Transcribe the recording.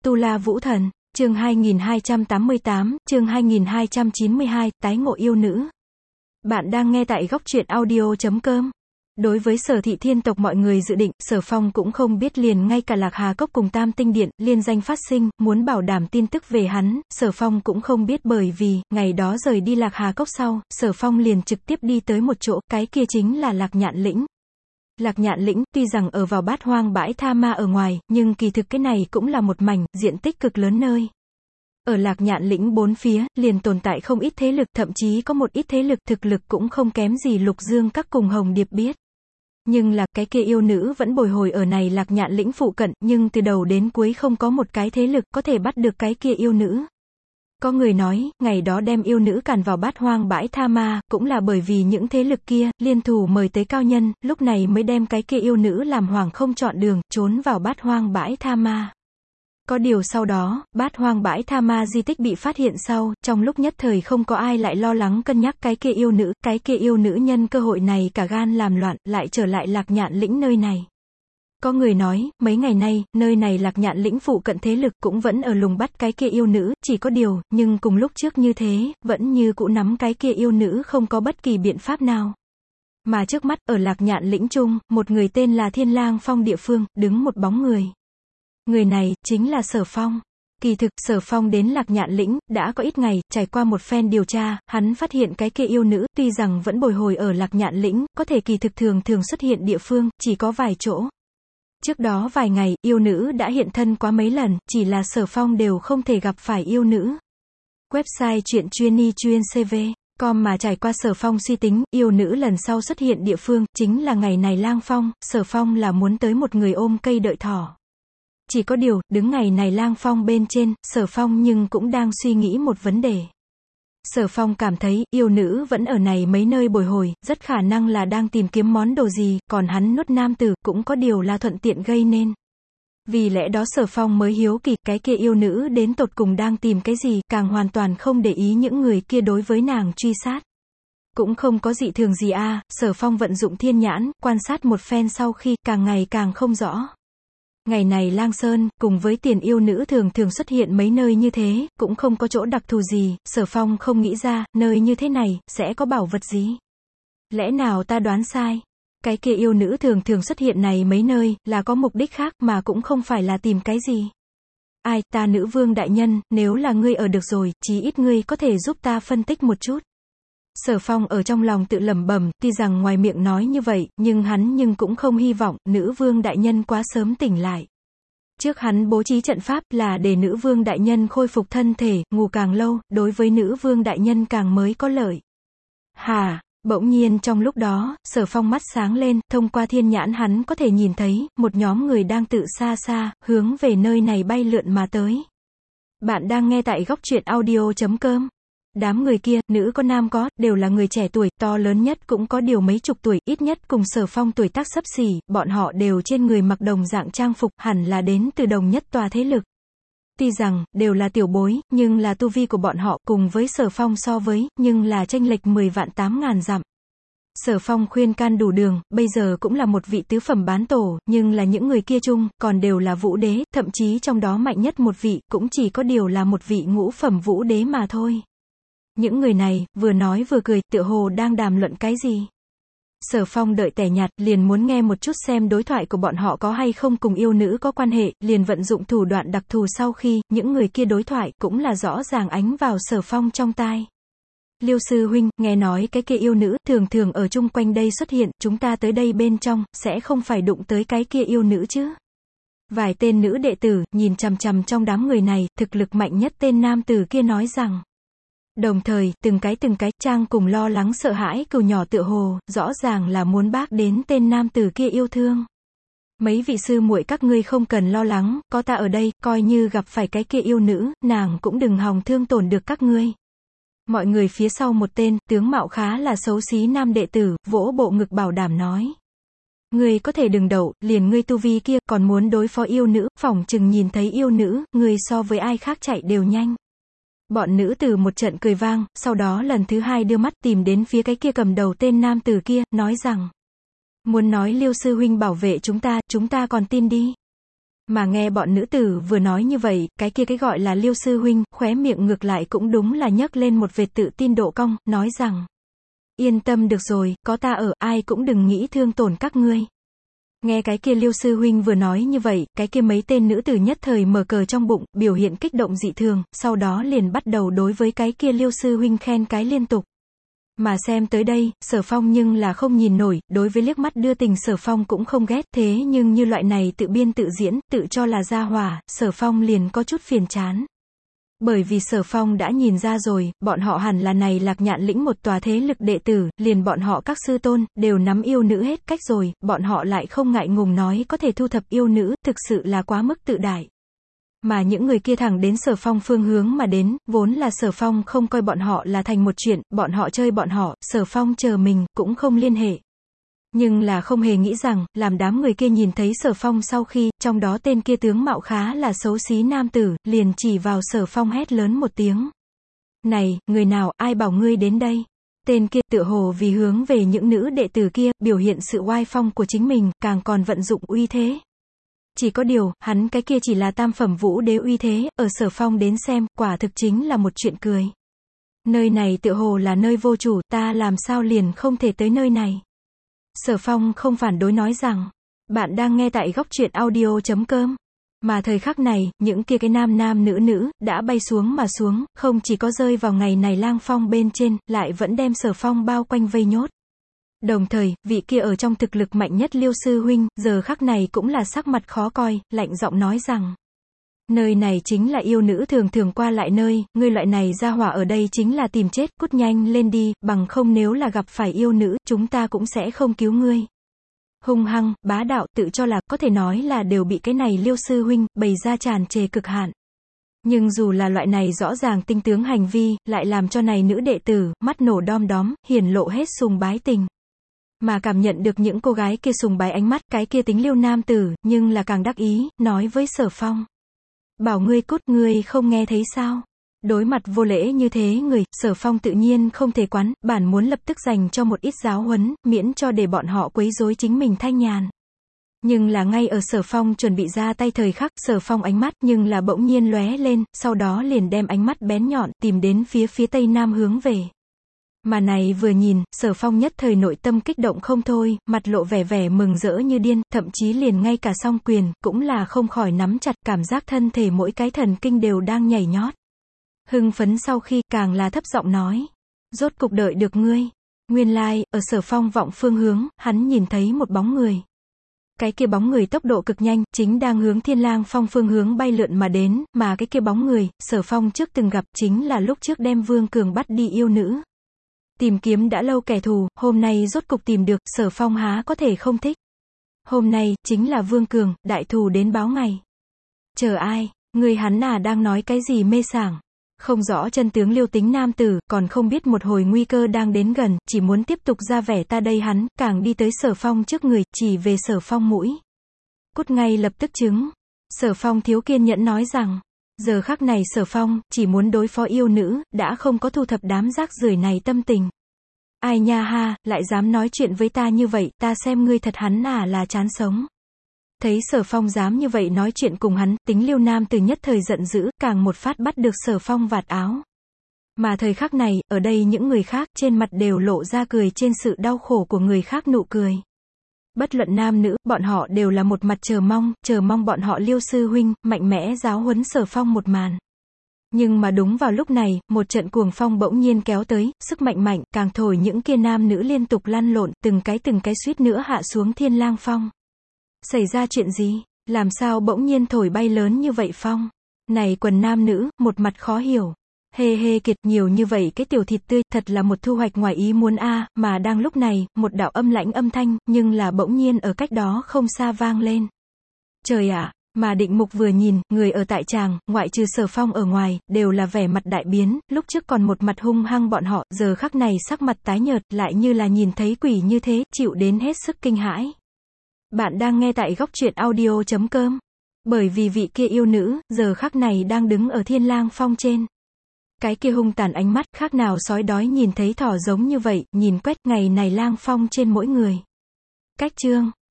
Tu La Vũ Thần, chương 2288, chương 2292, tái ngộ yêu nữ. Bạn đang nghe tại góc truyện audio.com. Đối với Sở Thị Thiên tộc mọi người dự định, Sở Phong cũng không biết liền ngay cả Lạc Hà Cốc cùng Tam Tinh Điện, liên danh phát sinh, muốn bảo đảm tin tức về hắn, Sở Phong cũng không biết bởi vì, ngày đó rời đi Lạc Hà Cốc sau, Sở Phong liền trực tiếp đi tới một chỗ, cái kia chính là Lạc Nhạn Lĩnh. Lạc Nhạn Lĩnh, tuy rằng ở vào Bát Hoang bãi tha ma ở ngoài, nhưng kỳ thực cái này cũng là một mảnh, diện tích cực lớn nơi. Ở Lạc Nhạn Lĩnh bốn phía, liền tồn tại không ít thế lực, thậm chí có một ít thế lực thực lực cũng không kém gì Lục Dương các cùng Hồng Điệp biết. Nhưng là, cái kia yêu nữ vẫn bồi hồi ở này Lạc Nhạn Lĩnh phụ cận, nhưng từ đầu đến cuối không có một cái thế lực có thể bắt được cái kia yêu nữ. Có người nói, ngày đó đem yêu nữ càn vào Bát Hoang bãi tha ma, cũng là bởi vì những thế lực kia, liên thủ mời tới cao nhân, lúc này mới đem cái kia yêu nữ làm hoàng không chọn đường, trốn vào Bát Hoang bãi tha ma. Có điều sau đó, Bát Hoang bãi tha ma di tích bị phát hiện sau, trong lúc nhất thời không có ai lại lo lắng cân nhắc cái kia yêu nữ nhân cơ hội này cả gan làm loạn, lại trở lại Lạc Nhạn Lĩnh nơi này. Có người nói, mấy ngày nay, nơi này Lạc Nhạn Lĩnh phụ cận thế lực cũng vẫn ở lùng bắt cái kia yêu nữ, chỉ có điều, nhưng cùng lúc trước như thế, vẫn như cũ nắm cái kia yêu nữ không có bất kỳ biện pháp nào. Mà trước mắt, ở Lạc Nhạn Lĩnh chung, một người tên là Thiên Lang Phong địa phương, đứng một bóng người. Người này, chính là Sở Phong. Kỳ thực, Sở Phong đến Lạc Nhạn Lĩnh, đã có ít ngày, trải qua một phen điều tra, hắn phát hiện cái kia yêu nữ, tuy rằng vẫn bồi hồi ở Lạc Nhạn Lĩnh, có thể kỳ thực thường xuất hiện địa phương, chỉ có vài chỗ. Trước đó vài ngày, yêu nữ đã hiện thân quá mấy lần, chỉ là Sở Phong đều không thể gặp phải yêu nữ. Website truyện chuyên CV.com mà trải qua Sở Phong suy tính, yêu nữ lần sau xuất hiện địa phương, chính là ngày này Lang Phong, Sở Phong là muốn tới một người ôm cây đợi thỏ. Chỉ có điều, đứng ngày này Lang Phong bên trên, Sở Phong nhưng cũng đang suy nghĩ một vấn đề. Sở Phong cảm thấy, yêu nữ vẫn ở này mấy nơi bồi hồi, rất khả năng là đang tìm kiếm món đồ gì, còn hắn nuốt nam tử, cũng có điều là thuận tiện gây nên. Vì lẽ đó Sở Phong mới hiếu kỳ, cái kia yêu nữ đến tột cùng đang tìm cái gì, càng hoàn toàn không để ý những người kia đối với nàng truy sát. Cũng không có dị thường gì Sở Phong vận dụng thiên nhãn, quan sát một phen sau khi, càng ngày càng không rõ. Ngày này Lang Sơn, cùng với tiền yêu nữ thường xuất hiện mấy nơi như thế, cũng không có chỗ đặc thù gì, Sở Phong không nghĩ ra, nơi như thế này, sẽ có bảo vật gì. Lẽ nào ta đoán sai? Cái kia yêu nữ thường xuất hiện này mấy nơi, là có mục đích khác mà cũng không phải là tìm cái gì. Ai, ta nữ vương đại nhân, nếu là ngươi ở được rồi, chí ít ngươi có thể giúp ta phân tích một chút. Sở Phong ở trong lòng tự lẩm bẩm, tuy rằng ngoài miệng nói như vậy, nhưng hắn cũng không hy vọng, nữ vương đại nhân quá sớm tỉnh lại. Trước hắn bố trí trận pháp là để nữ vương đại nhân khôi phục thân thể, ngủ càng lâu, đối với nữ vương đại nhân càng mới có lợi. Bỗng nhiên trong lúc đó, Sở Phong mắt sáng lên, thông qua thiên nhãn hắn có thể nhìn thấy, một nhóm người đang tự xa, hướng về nơi này bay lượn mà tới. Bạn đang nghe tại góc truyện audio.com. Đám người kia, nữ có nam có, đều là người trẻ tuổi, to lớn nhất cũng có điều mấy chục tuổi, ít nhất cùng Sở Phong tuổi tác xấp xỉ, bọn họ đều trên người mặc đồng dạng trang phục, hẳn là đến từ đồng nhất tòa thế lực. Tuy rằng, đều là tiểu bối, nhưng là tu vi của bọn họ, cùng với Sở Phong so với, nhưng là chênh lệch 10 vạn 8.000 dặm. Sở Phong khuyên can đủ đường, bây giờ cũng là một vị tứ phẩm bán tổ, nhưng là những người kia chung, còn đều là vũ đế, thậm chí trong đó mạnh nhất một vị, cũng chỉ có điều là một vị ngũ phẩm vũ đế mà thôi. Những người này, vừa nói vừa cười, tựa hồ đang đàm luận cái gì. Sở Phong đợi tẻ nhạt, liền muốn nghe một chút xem đối thoại của bọn họ có hay không cùng yêu nữ có quan hệ, liền vận dụng thủ đoạn đặc thù sau khi, những người kia đối thoại, cũng là rõ ràng ánh vào Sở Phong trong tai. Liêu sư huynh, nghe nói cái kia yêu nữ, thường ở chung quanh đây xuất hiện, chúng ta tới đây bên trong, sẽ không phải đụng tới cái kia yêu nữ chứ. Vài tên nữ đệ tử, nhìn chằm trong đám người này, thực lực mạnh nhất tên nam tử kia nói rằng. Đồng thời, từng cái trang cùng lo lắng sợ hãi cừu nhỏ tựa hồ, rõ ràng là muốn bác đến tên nam tử kia yêu thương. Mấy vị sư muội các ngươi không cần lo lắng, có ta ở đây, coi như gặp phải cái kia yêu nữ, nàng cũng đừng hòng thương tổn được các ngươi. Mọi người phía sau một tên, tướng mạo khá là xấu xí nam đệ tử, vỗ bộ ngực bảo đảm nói. Ngươi có thể đừng đậu, liền ngươi tu vi kia, còn muốn đối phó yêu nữ, phỏng chừng nhìn thấy yêu nữ, ngươi so với ai khác chạy đều nhanh. Bọn nữ tử một trận cười vang, sau đó lần thứ hai đưa mắt tìm đến phía cái kia cầm đầu tên nam tử kia, nói rằng. Muốn nói Liêu sư huynh bảo vệ chúng ta còn tin đi. Mà nghe bọn nữ tử vừa nói như vậy, cái kia cái gọi là Liêu sư huynh, khóe miệng ngược lại cũng đúng là nhấc lên một vệt tự tin độ cong, nói rằng: Yên tâm được rồi, có ta ở, ai cũng đừng nghĩ thương tổn các ngươi. Nghe cái kia Liêu sư huynh vừa nói như vậy, cái kia mấy tên nữ tử nhất thời mở cờ trong bụng, biểu hiện kích động dị thường, sau đó liền bắt đầu đối với cái kia Liêu sư huynh khen cái liên tục. Mà xem tới đây, Sở Phong nhưng là không nhìn nổi, đối với liếc mắt đưa tình Sở Phong cũng không ghét, thế nhưng như loại này tự biên tự diễn, tự cho là gia hỏa, Sở Phong liền có chút phiền chán. Bởi vì Sở Phong đã nhìn ra rồi, bọn họ hẳn là này Lạc Nhạn lĩnh một tòa thế lực đệ tử, liền bọn họ các sư tôn, đều nắm yêu nữ hết cách rồi, bọn họ lại không ngại ngùng nói có thể thu thập yêu nữ, thực sự là quá mức tự đại. Mà những người kia thẳng đến Sở Phong phương hướng mà đến, vốn là Sở Phong không coi bọn họ là thành một chuyện, bọn họ chơi bọn họ, Sở Phong chờ mình, cũng không liên hệ. Nhưng là không hề nghĩ rằng, làm đám người kia nhìn thấy Sở Phong sau khi, trong đó tên kia tướng mạo khá là xấu xí nam tử, liền chỉ vào Sở Phong hét lớn một tiếng. Này, người nào, ai bảo ngươi đến đây? Tên kia tựa hồ vì hướng về những nữ đệ tử kia, biểu hiện sự oai phong của chính mình, càng còn vận dụng uy thế. Chỉ có điều, hắn cái kia chỉ là tam phẩm vũ đế uy thế, ở Sở Phong đến xem, quả thực chính là một chuyện cười. Nơi này tựa hồ là nơi vô chủ, ta làm sao liền không thể tới nơi này. Sở Phong không phản đối nói rằng, bạn đang nghe tại góc truyện audio.com. Mà thời khắc này, những kia cái nam nữ, đã bay xuống mà xuống, không chỉ có rơi vào ngày này lang phong bên trên, lại vẫn đem Sở Phong bao quanh vây nhốt. Đồng thời, vị kia ở trong thực lực mạnh nhất Liêu sư huynh, giờ khắc này cũng là sắc mặt khó coi, lạnh giọng nói rằng. Nơi này chính là yêu nữ thường thường qua lại nơi, ngươi loại này ra hỏa ở đây chính là tìm chết, cút nhanh lên đi, bằng không nếu là gặp phải yêu nữ, chúng ta cũng sẽ không cứu ngươi. Hung hăng, bá đạo, tự cho là, có thể nói là đều bị cái này Liêu sư huynh, bày ra tràn trề cực hạn. Nhưng dù là loại này rõ ràng tinh tướng hành vi, lại làm cho này nữ đệ tử, mắt nổ đom đóm, hiển lộ hết sùng bái tình. Mà cảm nhận được những cô gái kia sùng bái ánh mắt, cái kia tính Liêu nam tử, nhưng là càng đắc ý, nói với Sở Phong. Bảo ngươi cút, ngươi không nghe thấy sao? Đối mặt vô lễ như thế người, Sở Phong tự nhiên không thể quán, bản muốn lập tức dành cho một ít giáo huấn, miễn cho để bọn họ quấy rối chính mình thanh nhàn. Nhưng là ngay ở Sở Phong chuẩn bị ra tay thời khắc, Sở Phong ánh mắt nhưng là bỗng nhiên lóe lên, sau đó liền đem ánh mắt bén nhọn, tìm đến phía tây nam hướng về. Mà này vừa nhìn, Sở Phong nhất thời nội tâm kích động không thôi, mặt lộ vẻ mừng rỡ như điên, thậm chí liền ngay cả song quyền, cũng là không khỏi nắm chặt, cảm giác thân thể mỗi cái thần kinh đều đang nhảy nhót. Hưng phấn sau khi, càng là thấp giọng nói. Rốt cục đợi được ngươi. Nguyên lai, ở Sở Phong vọng phương hướng, hắn nhìn thấy một bóng người. Cái kia bóng người tốc độ cực nhanh, chính đang hướng Thiên Lang Phong phương hướng bay lượn mà đến, mà cái kia bóng người, Sở Phong trước từng gặp, chính là lúc trước đem Vương Cường bắt đi yêu nữ. Tìm kiếm đã lâu kẻ thù, hôm nay rốt cục tìm được, Sở Phong há có thể không thích. Hôm nay, chính là Vương Cường, đại thù đến báo ngày. Chờ ai, người hắn đang nói cái gì mê sảng. Không rõ chân tướng Liêu tính nam tử, còn không biết một hồi nguy cơ đang đến gần, chỉ muốn tiếp tục ra vẻ ta đây hắn, càng đi tới Sở Phong trước người, chỉ về Sở Phong mũi. Cút ngay lập tức chứng. Sở Phong thiếu kiên nhẫn nói rằng. Giờ khắc này Sở Phong, chỉ muốn đối phó yêu nữ, đã không có thu thập đám rác rưởi này tâm tình. Ai nha ha, lại dám nói chuyện với ta như vậy, ta xem ngươi thật hắn là chán sống. Thấy Sở Phong dám như vậy nói chuyện cùng hắn, tính Liêu nam từ nhất thời giận dữ, càng một phát bắt được Sở Phong vạt áo. Mà thời khắc này, ở đây những người khác, trên mặt đều lộ ra cười trên sự đau khổ của người khác nụ cười. Bất luận nam nữ, bọn họ đều là một mặt chờ mong bọn họ Liêu sư huynh, mạnh mẽ giáo huấn Sở Phong một màn. Nhưng mà đúng vào lúc này, một trận cuồng phong bỗng nhiên kéo tới, sức mạnh, càng thổi những kia nam nữ liên tục lăn lộn, từng cái suýt nữa hạ xuống Thiên Lang Phong. Xảy ra chuyện gì? Làm sao bỗng nhiên thổi bay lớn như vậy phong? Này quần nam nữ, một mặt khó hiểu. Hê kiệt, nhiều như vậy cái tiểu thịt tươi, thật là một thu hoạch ngoài ý muốn mà đang lúc này, một đạo âm lãnh âm thanh, nhưng là bỗng nhiên ở cách đó không xa vang lên. Trời ạ! Mà Định Mục vừa nhìn, người ở tại tràng, ngoại trừ Sở Phong ở ngoài, đều là vẻ mặt đại biến, lúc trước còn một mặt hung hăng bọn họ, giờ khắc này sắc mặt tái nhợt, lại như là nhìn thấy quỷ như thế, chịu đến hết sức kinh hãi. Bạn đang nghe tại góc truyện audio.com. Bởi vì vị kia yêu nữ, giờ khắc này đang đứng ở Thiên Lang Phong trên. Cái kia hung tàn ánh mắt, khác nào sói đói nhìn thấy thỏ giống như vậy, nhìn quét ngày này Lang Phong trên mỗi người. Cách chương